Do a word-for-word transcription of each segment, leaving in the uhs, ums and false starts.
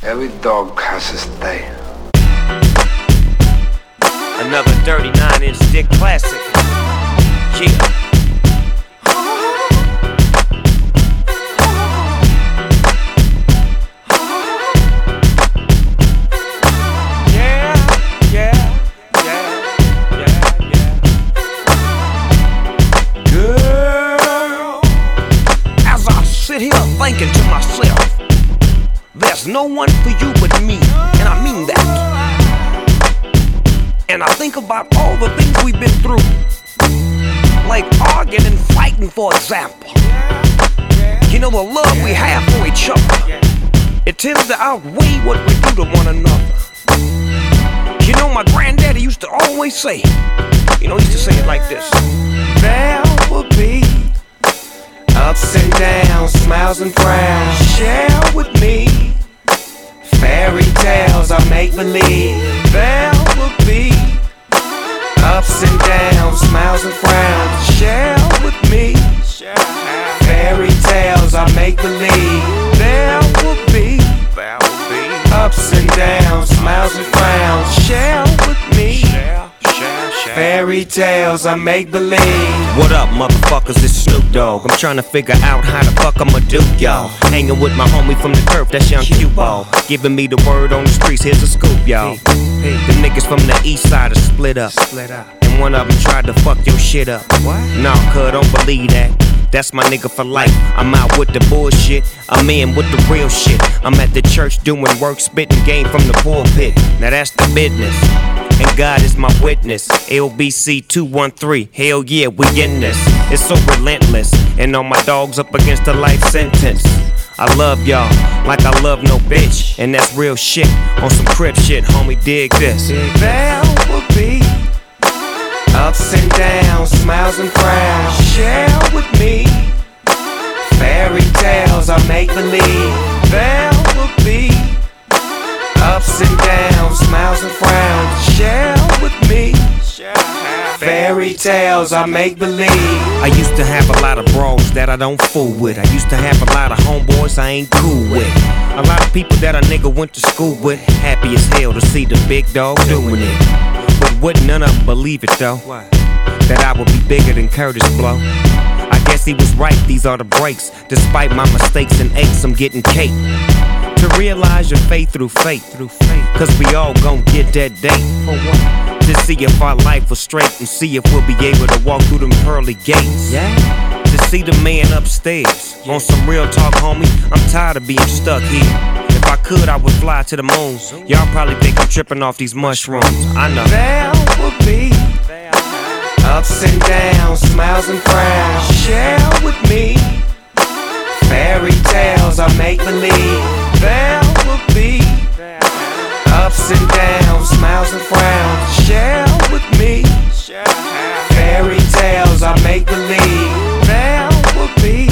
Every dog has his day. Another thirty-nine inch dick classic. Yeah. Thinking to myself, there's no one for you but me, and I mean that. And I think about all the things we've been through, like arguing and fighting, for example. You know, the love we have for each other, it tends to outweigh what we do to one another. You know, my granddaddy used to always say, you know, he used to say it like this: there will be ups and downs, smiles and frowns. Share with me fairy tales I make believe. There will be ups and downs, smiles and frowns. Share with me fairy tales I make believe. There will be ups and downs, smiles and frowns. Share with me fairy tales I make believe. What up, motherfuckers? It's Snoop Dogg. I'm trying to figure out how the fuck I'ma do, y'all. Hanging with my homie from the turf, that's Young Q-Ball. Giving me the word on the streets, here's a scoop, y'all. The niggas from the east side are split up, and one of them tried to fuck your shit up. Nah, cuz, don't believe that. That's my nigga for life. I'm out with the bullshit, I'm in with the real shit. I'm at the church doing work, spitting game from the pulpit. Now that's the business, and God is my witness. L B C two one three, hell yeah, we in this. It's so relentless, and all my dogs up against the life sentence. I love y'all like I love no bitch, and that's real shit. On some crib shit, homie, dig this. There will be ups and downs, smiles and frowns. Share with me fairy tales I make believe. There will be ups and downs, smiles and frowns. Share with me fairy tales I make believe. I used to have a lot of bros that I don't fool with. I used to have a lot of homeboys I ain't cool with. A lot of people that a nigga went to school with. Happy as hell to see the big dog doing it. But wouldn't none of them believe it though, that I would be bigger than Curtis Blow. I guess he was right, these are the breaks. Despite my mistakes and aches, I'm getting cake. To realize your faith through faith, through faith. Cause we all gon' get that day. For what? To see if our life was straight, and see if we'll be able to walk through them pearly gates. Yeah. To see the man upstairs, yeah. On some real talk, homie, I'm tired of being stuck here. If I could, I would fly to the moon. Y'all probably think I'm tripping off these mushrooms, I know. There will be ups and downs, smiles and frowns. Share with me fairy tales I make believe. There will be ups and downs, smiles and frowns. Share with me fairy tales I make believe. There will be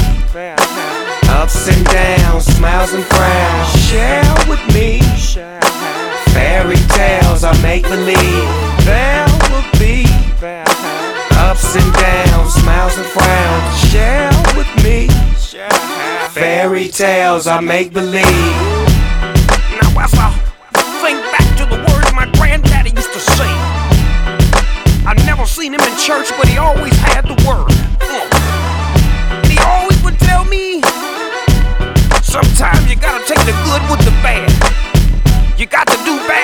ups and downs, smiles and frowns. Share with me fairy tales I make believe. There will be ups and downs, smiles and frowns. Share with me fairy tales I make believe. Now as I think back to the words my granddaddy used to say, I never seen him in church, but he always had the word. Mm. And he always would tell me, sometimes you gotta take the good with the bad. You got to do bad